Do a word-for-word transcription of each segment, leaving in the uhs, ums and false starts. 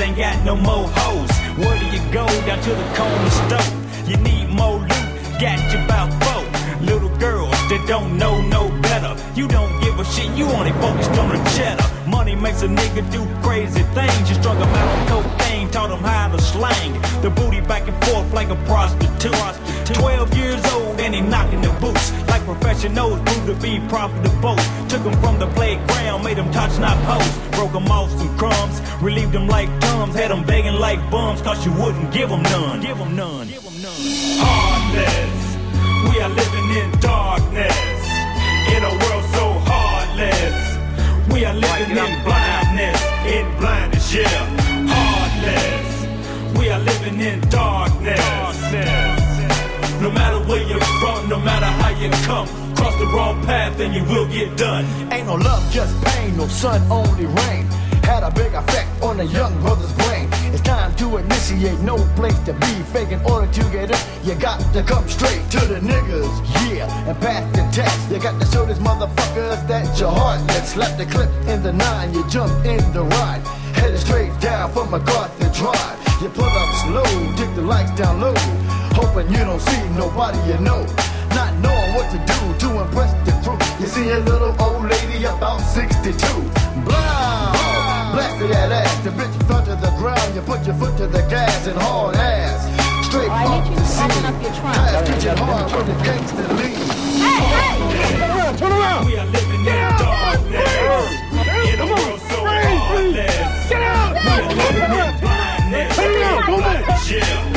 ain't got no more hoes. Where do you go? Down to the corner store. You need more loot, got you about four. Little girls that don't know no better. You don't give a shit, you only focused on the cheddar. Money makes a nigga do crazy things. You strung him out on cocaine, taught him how to slang the booty back and forth like a prostitute. Twelve years old and he knocking the boots like professionals grew to be profitable. Took him from the playground, made him touch not post. Broke him off some crumbs, relieved him like Tums. Had him begging like bums, cause you wouldn't give him none. Give him none. Give him none. Heartless, we are living in darkness, in a world so heartless. We are living in blindness, in blindness, yeah. Heartless, we are living in darkness. darkness. No matter where you're from, no matter how you come, cross the wrong path and you will get done. Ain't no love, just pain, no sun, only rain. Had a big effect on a young brother's brain. It's time to initiate, no place to be fake. In order to get in, you got to come straight to the niggas, yeah, and pass the test. You got to show these motherfuckers that you're heartless. Slap the clip in the nine, you jump in the ride, headed straight down from MacArthur Drive. You pull up slow, dig the lights down low, hoping you don't see nobody you know, not knowing what to do to impress the crew. You see a little old lady about sixty-two, blow, blasted that ass, the bitch fell to the ground. You put your foot to the gas and hard ass, straight oh, off the scene. Class kitchen hard when the gangster leave. Hey, hey! Turn around, turn around! We are living in darkness, in a world so heartless. Get out! We are living in blindness, in blindness, yeah.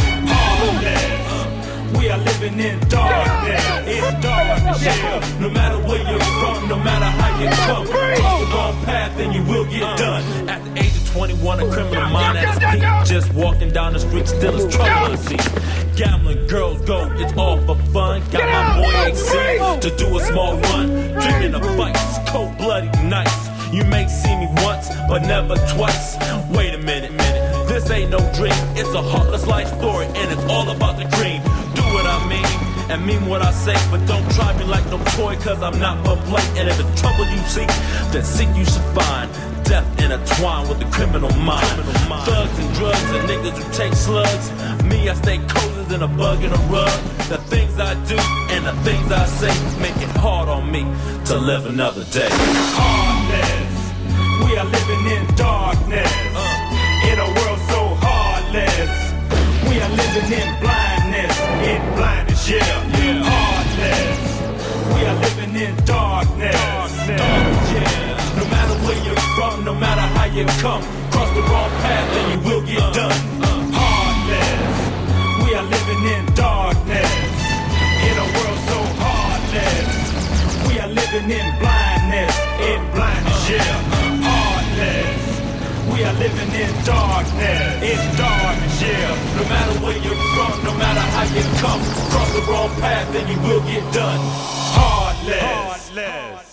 We are living in darkness, in darkness, yeah. No matter where you're from, no matter how you come, cross the wrong path and you will get done. At the age of twenty-one, a criminal mind at its peak, just walking down the street, still is trouble to see. Gambling, girls go, it's all for fun. Got my boy A C to do a small run, dreaming of fights, cold bloody nights. You may see me once, but never twice. Wait a minute, minute. This ain't no dream, it's a heartless life story, and it's all about the cream. Do what I mean, and mean what I say, but don't try me like no toy, cause I'm not for play. And if the trouble you seek, then seek you should find. Death intertwined with the criminal mind. Thugs and drugs and niggas who take slugs. Me, I stay colder than a bug in a rug. The things I do and the things I say make it hard on me to live another day. Heartless, we are living in darkness, uh, in a world so heartless. We are living in blindness, in blindness, yeah. yeah. Heartless, we are living in darkness, darkness, darkness, yeah. No matter where you're from, no matter how you come, cross the wrong path and you will get uh, done. Uh, heartless, we are living in darkness, in a world so heartless. We are living in blindness, in blindness, yeah. Heartless, we are living in darkness, in darkness, yeah. No matter where you're from, no matter how you come, cross the wrong path and you will get done. Heartless. Heartless.